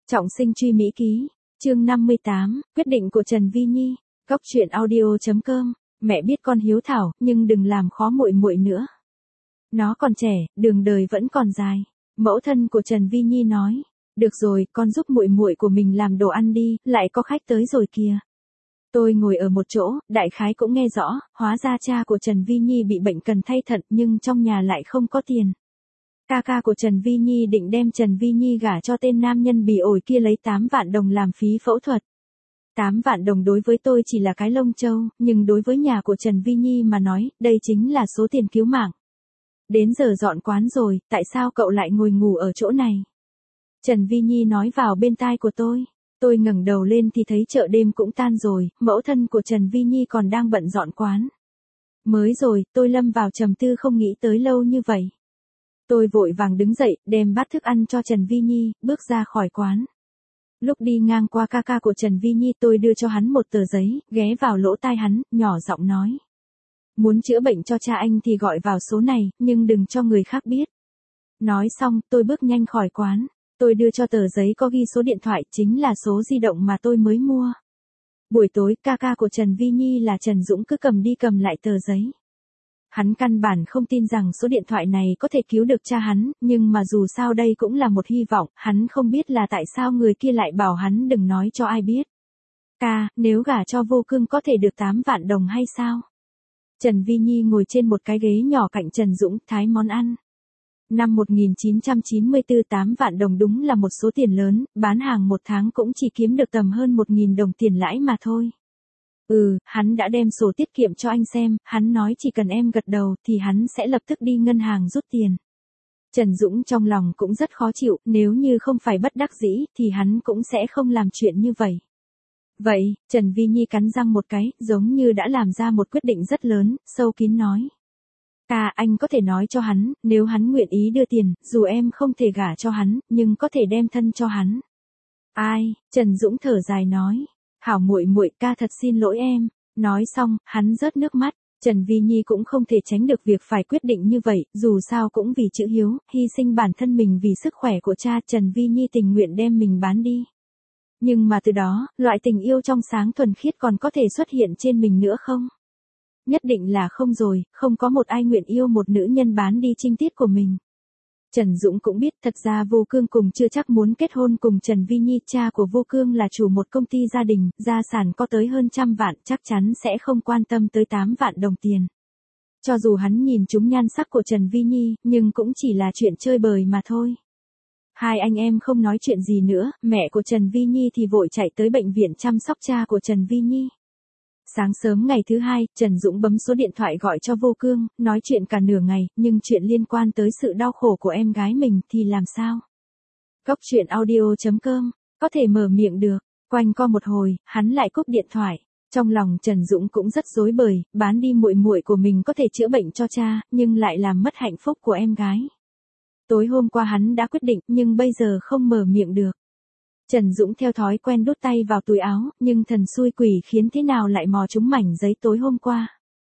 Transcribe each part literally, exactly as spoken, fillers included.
Trọng sinh truy Mỹ ký, chương năm mươi tám, quyết định của Trần Vi Nhi, góc truyện audio chấm com, mẹ biết con hiếu thảo, nhưng đừng làm khó muội muội nữa. Nó còn trẻ, đường đời vẫn còn dài, mẫu thân của Trần Vi Nhi nói, được rồi, con giúp muội muội của mình làm đồ ăn đi, lại có khách tới rồi kìa. Tôi ngồi ở một chỗ, đại khái cũng nghe rõ, hóa ra cha của Trần Vi Nhi bị bệnh cần thay thận nhưng trong nhà lại không có tiền. Ca ca của Trần Vi Nhi định đem Trần Vi Nhi gả cho tên nam nhân bỉ ổi kia lấy tám vạn đồng làm phí phẫu thuật. tám vạn đồng đối với tôi chỉ là cái lông châu, nhưng đối với nhà của Trần Vi Nhi mà nói, đây chính là số tiền cứu mạng. Đến giờ dọn quán rồi, tại sao cậu lại ngồi ngủ ở chỗ này? Trần Vi Nhi nói vào bên tai của tôi. Tôi ngẩng đầu lên thì thấy chợ đêm cũng tan rồi, mẫu thân của Trần Vi Nhi còn đang bận dọn quán. Mới rồi, tôi lâm vào trầm tư không nghĩ tới lâu như vậy. Tôi vội vàng đứng dậy, đem bát thức ăn cho Trần Vi Nhi, bước ra khỏi quán. Lúc đi ngang qua ca ca của Trần Vi Nhi tôi đưa cho hắn một tờ giấy, ghé vào lỗ tai hắn, nhỏ giọng nói. Muốn chữa bệnh cho cha anh thì gọi vào số này, nhưng đừng cho người khác biết. Nói xong, tôi bước nhanh khỏi quán. Tôi đưa cho tờ giấy có ghi số điện thoại, chính là số di động mà tôi mới mua. Buổi tối, ca ca của Trần Vi Nhi là Trần Dũng cứ cầm đi cầm lại tờ giấy. Hắn căn bản không tin rằng số điện thoại này có thể cứu được cha hắn, nhưng mà dù sao đây cũng là một hy vọng, hắn không biết là tại sao người kia lại bảo hắn đừng nói cho ai biết. Ca, nếu gả cho Vô Cương có thể được tám vạn đồng hay sao? Trần Vi Nhi ngồi trên một cái ghế nhỏ cạnh Trần Dũng, thái món ăn. Năm một nghìn chín trăm chín mươi tư tám vạn đồng đúng là một số tiền lớn, bán hàng một tháng cũng chỉ kiếm được tầm hơn một nghìn đồng tiền lãi mà thôi. Ừ, hắn đã đem sổ tiết kiệm cho anh xem, hắn nói chỉ cần em gật đầu thì hắn sẽ lập tức đi ngân hàng rút tiền. Trần Dũng trong lòng cũng rất khó chịu, nếu như không phải bất đắc dĩ thì hắn cũng sẽ không làm chuyện như vậy. Vậy, Trần Vi Nhi cắn răng một cái, giống như đã làm ra một quyết định rất lớn, sâu kín nói. Ca, anh có thể nói cho hắn, nếu hắn nguyện ý đưa tiền, dù em không thể gả cho hắn, nhưng có thể đem thân cho hắn. Ai? Trần Dũng thở dài nói. Hảo muội muội, ca thật xin lỗi em. Nói xong, hắn rớt nước mắt. Trần Vi Nhi cũng không thể tránh được việc phải quyết định như vậy, dù sao cũng vì chữ hiếu, hy sinh bản thân mình vì sức khỏe của cha, Trần Vi Nhi tình nguyện đem mình bán đi. Nhưng mà từ đó, loại tình yêu trong sáng thuần khiết còn có thể xuất hiện trên mình nữa không? Nhất định là không rồi, không có một ai nguyện yêu một nữ nhân bán đi trinh tiết của mình. Trần Dũng cũng biết thật ra Vô Cương cùng chưa chắc muốn kết hôn cùng Trần Vi Nhi, cha của Vô Cương là chủ một công ty gia đình, gia sản có tới hơn trăm vạn, chắc chắn sẽ không quan tâm tới tám vạn đồng tiền. Cho dù hắn nhìn trúng nhan sắc của Trần Vi Nhi, nhưng cũng chỉ là chuyện chơi bời mà thôi. Hai anh em không nói chuyện gì nữa, mẹ của Trần Vi Nhi thì vội chạy tới bệnh viện chăm sóc cha của Trần Vi Nhi. Sáng sớm ngày thứ hai, Trần Dũng bấm số điện thoại gọi cho Vô Cương, nói chuyện cả nửa ngày, nhưng chuyện liên quan tới sự đau khổ của em gái mình thì làm sao? Góc truyện audio chấm com, có thể mở miệng được, quanh co một hồi, hắn lại cúp điện thoại. Trong lòng Trần Dũng cũng rất rối bời, bán đi muội muội của mình có thể chữa bệnh cho cha, nhưng lại làm mất hạnh phúc của em gái. Tối hôm qua hắn đã quyết định, nhưng bây giờ không mở miệng được. Trần Dũng theo thói quen đút tay vào túi áo, nhưng thần xui quỷ khiến thế nào lại mò trúng mảnh giấy tối hôm qua.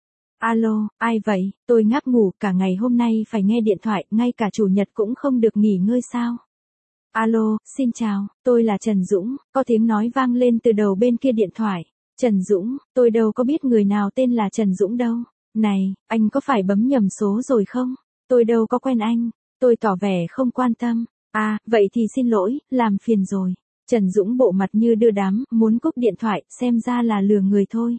Alo, ai vậy? Tôi ngáp ngủ cả ngày hôm nay phải nghe điện thoại, ngay cả chủ nhật cũng không được nghỉ ngơi sao? Alo, xin chào, tôi là Trần Dũng, có tiếng nói vang lên từ đầu bên kia điện thoại. Trần Dũng, tôi đâu có biết người nào tên là Trần Dũng đâu. Này, anh có phải bấm nhầm số rồi không? Tôi đâu có quen anh. Tôi tỏ vẻ không quan tâm. À, vậy thì xin lỗi, làm phiền rồi. Trần Dũng bộ mặt như đưa đám, muốn cúp điện thoại, xem ra là lừa người thôi.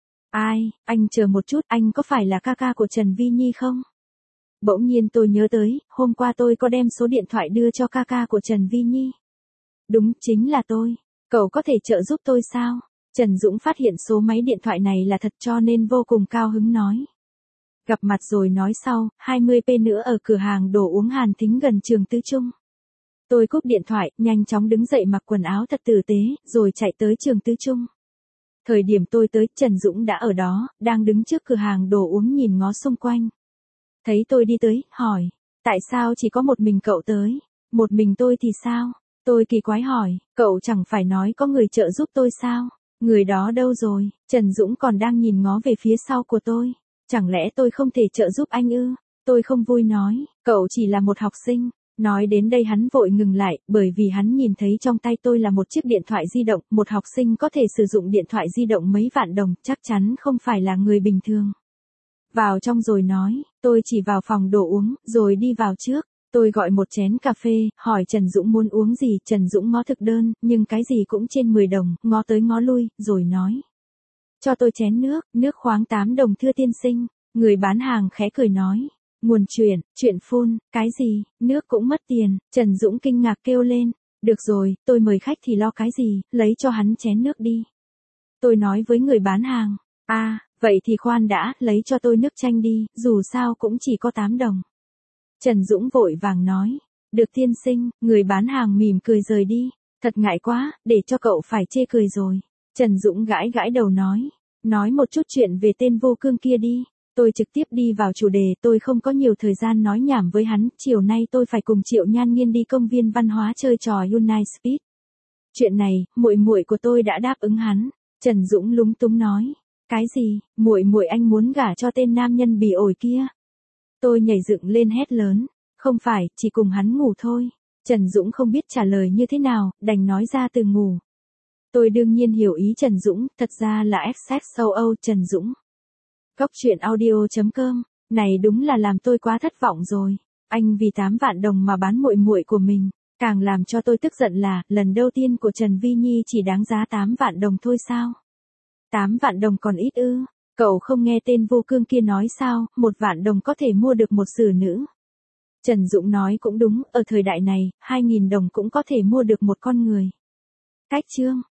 Ai, anh chờ một chút, anh có phải là ca ca của Trần Vi Nhi không? Bỗng nhiên tôi nhớ tới, hôm qua tôi có đem số điện thoại đưa cho ca ca của Trần Vi Nhi. Đúng, chính là tôi. Cậu có thể trợ giúp tôi sao? Trần Dũng phát hiện số máy điện thoại này là thật cho nên vô cùng cao hứng nói. Gặp mặt rồi nói sau, hai mươi p nữa ở cửa hàng đồ uống Hàn Thính gần trường Tứ Trung. Tôi cúp điện thoại, nhanh chóng đứng dậy mặc quần áo thật tử tế, rồi chạy tới trường Tứ Trung. Thời điểm tôi tới, Trần Dũng đã ở đó, đang đứng trước cửa hàng đồ uống nhìn ngó xung quanh. Thấy tôi đi tới, hỏi, tại sao chỉ có một mình cậu tới, một mình tôi thì sao? Tôi kỳ quái hỏi, cậu chẳng phải nói có người trợ giúp tôi sao? Người đó đâu rồi? Trần Dũng còn đang nhìn ngó về phía sau của tôi. Chẳng lẽ tôi không thể trợ giúp anh ư? Tôi không vui nói, cậu chỉ là một học sinh. Nói đến đây hắn vội ngừng lại, bởi vì hắn nhìn thấy trong tay tôi là một chiếc điện thoại di động, một học sinh có thể sử dụng điện thoại di động mấy vạn đồng, chắc chắn không phải là người bình thường. Vào trong rồi nói, tôi chỉ vào phòng đồ uống, rồi đi vào trước. Tôi gọi một chén cà phê, hỏi Trần Dũng muốn uống gì, Trần Dũng ngó thực đơn, nhưng cái gì cũng trên mười đồng, ngó tới ngó lui, rồi nói. Cho tôi chén nước, nước khoáng tám đồng thưa tiên sinh. Người bán hàng khẽ cười nói. Nguồn chuyển, chuyện phun, cái gì, nước cũng mất tiền, Trần Dũng kinh ngạc kêu lên. Được rồi, tôi mời khách thì lo cái gì, lấy cho hắn chén nước đi. Tôi nói với người bán hàng. À, vậy thì khoan đã, lấy cho tôi nước chanh đi, dù sao cũng chỉ có tám đồng. Trần Dũng vội vàng nói. Được tiên sinh, người bán hàng mỉm cười rời đi. Thật ngại quá, để cho cậu phải chê cười rồi. Trần Dũng gãi gãi đầu nói. Nói một chút chuyện về tên vô cương kia đi. Tôi trực tiếp đi vào chủ đề, tôi không có nhiều thời gian nói nhảm với hắn, chiều nay tôi phải cùng Triệu Nhan Nghiên đi công viên văn hóa chơi trò Unite Speed. Chuyện này, muội muội của tôi đã đáp ứng hắn. Trần Dũng lúng túng nói. Cái gì, muội muội anh muốn gả cho tên nam nhân bỉ ổi kia? Tôi nhảy dựng lên hét lớn. Không phải, chỉ cùng hắn ngủ thôi. Trần Dũng không biết trả lời như thế nào, đành nói ra từ ngủ. Tôi đương nhiên hiểu ý Trần Dũng, thật ra là ép ét châu Âu Trần Dũng. Cốc truyện audio chấm com, này đúng là làm tôi quá thất vọng rồi. Anh vì tám vạn đồng mà bán muội muội của mình, càng làm cho tôi tức giận là, lần đầu tiên của Trần Vi Nhi chỉ đáng giá tám vạn đồng thôi sao? tám vạn đồng còn ít ư? Cậu không nghe tên vô cương kia nói sao, một vạn đồng có thể mua được một xử nữ. Trần Dũng nói cũng đúng, ở thời đại này, hai nghìn đồng cũng có thể mua được một con người. Cách chương